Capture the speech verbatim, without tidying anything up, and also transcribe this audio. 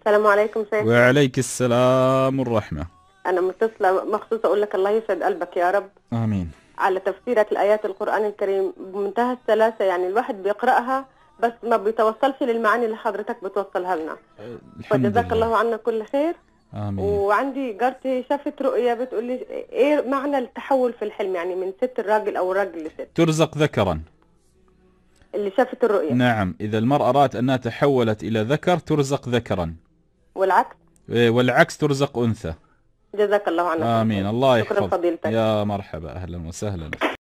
السلام عليكم شيخ. وعليك السلام والرحمة. أنا متصلة مخصوص أقول لك الله يسعد قلبك يا رب آمين. على تفسيرك لآيات القرآن الكريم بمنتهى السلاسة، يعني الواحد بيقرأها بس ما بيتوصلش للمعاني اللي حضرتك بتوصلها لنا. الحمد فجزاك لله. الله عنا كل خير. آمين. وعندي جارتي شافت رؤية بتقول لي إيه معنى التحول في الحلم، يعني من ست الراجل أو الراجل لست. ترزق ذكرا. اللي شافت الرؤية. نعم، إذا المرأة رأت أنها تحولت إلى ذكر ترزق ذكرا، والعكس. والعكس ترزق أنثى. جزاك الله عنا. آمين. الله شكرا يحفظ. فضيلتك. يا مرحبا، أهلا وسهلا.